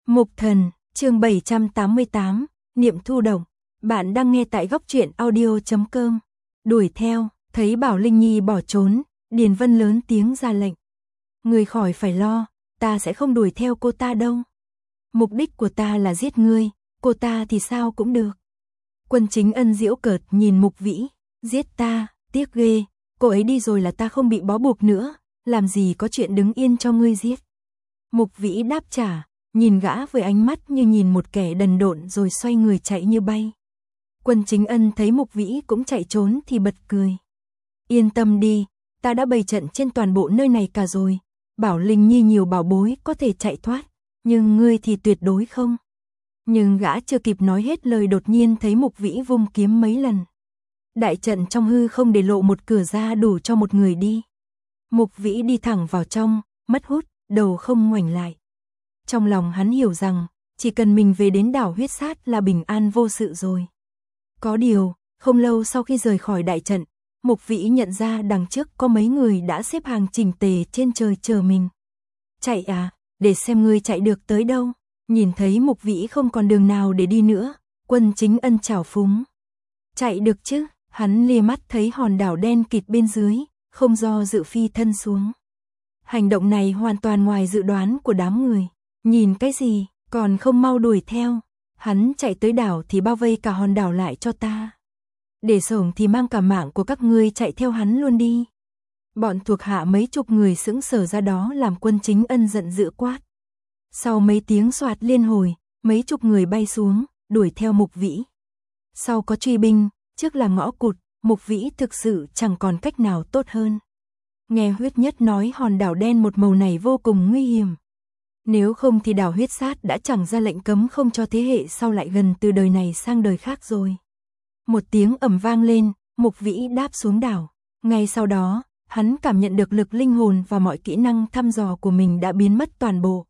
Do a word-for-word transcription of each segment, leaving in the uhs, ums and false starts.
Mục Thần, chương bảy trăm tám mươi tám, Niệm Thu Đồng. Bạn đang nghe tại góc truyện audio chấm com. Đuổi theo, thấy Bảo Linh Nhi bỏ trốn, Điền Vân lớn tiếng ra lệnh. Ngươi khỏi phải lo, ta sẽ không đuổi theo cô ta đâu. Mục đích của ta là giết ngươi, cô ta thì sao cũng được. Quân Chính Ân giễu cợt nhìn Mục Vĩ, giết ta, tiếc ghê, cô ấy đi rồi là ta không bị bó buộc nữa, làm gì có chuyện đứng yên cho ngươi giết. Mục Vĩ đáp trả, nhìn gã với ánh mắt như nhìn một kẻ đần độn rồi xoay người chạy như bay. Quân Chính Ân thấy Mục Vĩ cũng chạy trốn thì bật cười. Yên tâm đi, ta đã bày trận trên toàn bộ nơi này cả rồi, Bảo Linh Nhi nhiều bảo bối có thể chạy thoát, nhưng ngươi thì tuyệt đối không. Nhưng gã chưa kịp nói hết lời đột nhiên thấy Mục Vĩ vung kiếm mấy lần. Đại trận trong hư không để lộ một cửa ra đủ cho một người đi. Mục Vĩ đi thẳng vào trong, mất hút, đầu không ngoảnh lại. Trong lòng hắn hiểu rằng, chỉ cần mình về đến đảo huyết sát là bình an vô sự rồi. Có điều, không lâu sau khi rời khỏi đại trận, Mục Vĩ nhận ra đằng trước có mấy người đã xếp hàng chỉnh tề trên trời chờ mình. Chạy à, để xem ngươi chạy được tới đâu. Nhìn thấy Mục Vĩ không còn đường nào để đi nữa, Quân Chính Ân trào phúng. Chạy được chứ, hắn lia mắt thấy hòn đảo đen kịt bên dưới, không do dự phi thân xuống. Hành động này hoàn toàn ngoài dự đoán của đám người. Nhìn cái gì, còn không mau đuổi theo. Hắn chạy tới đảo thì bao vây cả hòn đảo lại cho ta. Để sổng thì mang cả mạng của các ngươi chạy theo hắn luôn đi. Bọn thuộc hạ mấy chục người sững sờ ra đó làm Quân Chính Ân giận dữ quát. Sau mấy tiếng soạt liên hồi, mấy chục người bay xuống, đuổi theo Mục Vĩ. Sau có truy binh, trước là ngõ cụt, Mục Vĩ thực sự chẳng còn cách nào tốt hơn. Nghe Huyết Nhất nói hòn đảo đen một màu này vô cùng nguy hiểm. Nếu không thì đảo huyết sát đã chẳng ra lệnh cấm không cho thế hệ sau lại gần từ đời này sang đời khác rồi. Một tiếng ầm vang lên, Mục Vĩ đáp xuống đảo. Ngay sau đó, hắn cảm nhận được lực linh hồn và mọi kỹ năng thăm dò của mình đã biến mất toàn bộ.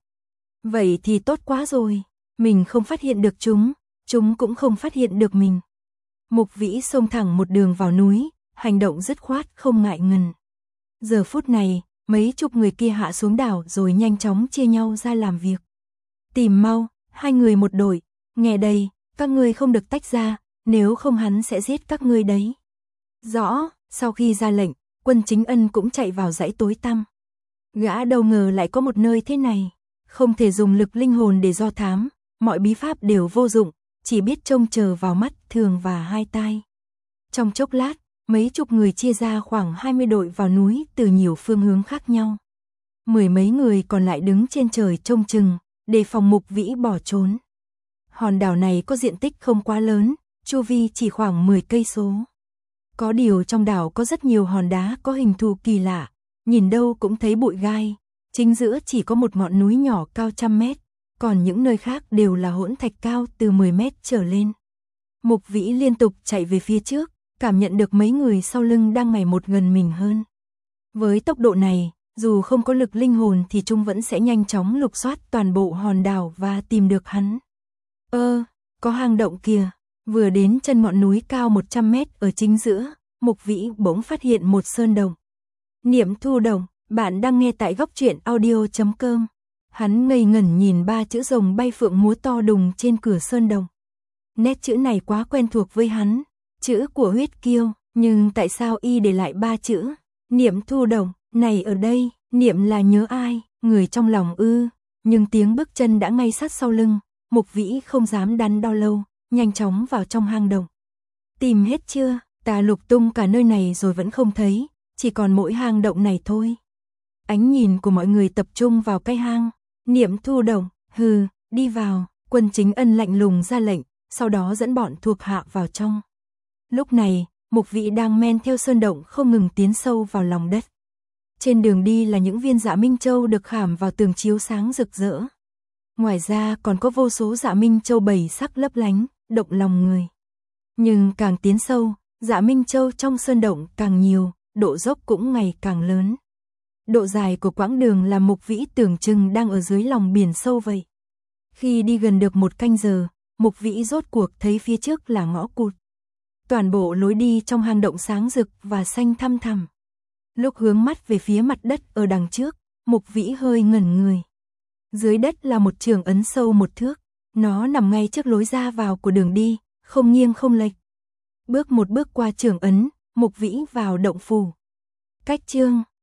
Vậy thì tốt quá rồi, mình không phát hiện được chúng, chúng cũng không phát hiện được mình. Mục Vĩ xông thẳng một đường vào núi, hành động dứt khoát không ngại ngần. Giờ phút này, mấy chục người kia hạ xuống đảo rồi nhanh chóng chia nhau ra làm việc. Tìm mau, hai người một đội, nghe đây, các ngươi không được tách ra, nếu không hắn sẽ giết các ngươi đấy. Rõ, sau khi ra lệnh, Quân Chính Ân cũng chạy vào dãy tối tăm. Gã đâu ngờ lại có một nơi thế này, không thể dùng lực linh hồn để do thám, mọi bí pháp đều vô dụng, chỉ biết trông chờ vào mắt thường và hai tai. Trong chốc lát, mấy chục người chia ra khoảng hai mươi đội vào núi từ nhiều phương hướng khác nhau. Mười mấy người còn lại đứng trên trời trông chừng, đề phòng Mục Vĩ bỏ trốn. Hòn đảo này có diện tích không quá lớn, chu vi chỉ khoảng mười cây số. Có điều trong đảo có rất nhiều hòn đá có hình thù kỳ lạ, nhìn đâu cũng thấy bụi gai. Chính giữa chỉ có một ngọn núi nhỏ cao trăm mét, còn những nơi khác đều là hỗn thạch cao từ mười mét trở lên. Mục Vĩ liên tục chạy về phía trước, cảm nhận được mấy người sau lưng đang ngày một gần mình hơn. Với tốc độ này, dù không có lực linh hồn thì chúng vẫn sẽ nhanh chóng lục soát toàn bộ hòn đảo và tìm được hắn. Ơ, có hang động kìa. Vừa đến chân ngọn núi cao một trăm mét ở chính giữa, Mục Vĩ bỗng phát hiện một sơn đồng. Niệm Thu Đồng, bạn đang nghe tại góc truyện audio chấm com. Hắn ngây ngẩn nhìn ba chữ rồng bay phượng múa to đùng trên cửa sơn đồng. Nét chữ này quá quen thuộc với hắn, chữ của huyết kiêu, nhưng tại sao y để lại ba chữ Niệm Thu Đồng này ở đây? Niệm là nhớ ai, người trong lòng ư? Nhưng tiếng bước chân đã ngay sát sau lưng, Mục Vĩ không dám đắn đo lâu, nhanh chóng vào trong hang động. Tìm hết chưa? Ta lục tung cả nơi này rồi vẫn không thấy, chỉ còn mỗi hang động này thôi. Ánh nhìn của mọi người tập trung vào cái hang. Niệm Thu Đồng, hừ, đi vào. Quân Chính Ân lạnh lùng ra lệnh, sau đó dẫn bọn thuộc hạ vào trong. Lúc này, Mục Vĩ đang men theo sơn động không ngừng tiến sâu vào lòng đất. Trên đường đi là những viên dạ minh châu được khảm vào tường chiếu sáng rực rỡ. Ngoài ra còn có vô số dạ minh châu bảy sắc lấp lánh, động lòng người. Nhưng càng tiến sâu, dạ minh châu trong sơn động càng nhiều, độ dốc cũng ngày càng lớn. Độ dài của quãng đường làm Mục Vĩ tưởng chừng đang ở dưới lòng biển sâu vậy. Khi đi gần được một canh giờ, Mục Vĩ rốt cuộc thấy phía trước là ngõ cụt. Toàn bộ lối đi trong hang động sáng rực và xanh thăm thẳm. Lúc hướng mắt về phía mặt đất ở đằng trước, Mục Vĩ hơi ngẩn người. Dưới đất là một trường ấn sâu một thước, nó nằm ngay trước lối ra vào của đường đi, không nghiêng không lệch. Bước một bước qua trường ấn, Mục Vĩ vào động phủ. Cách chương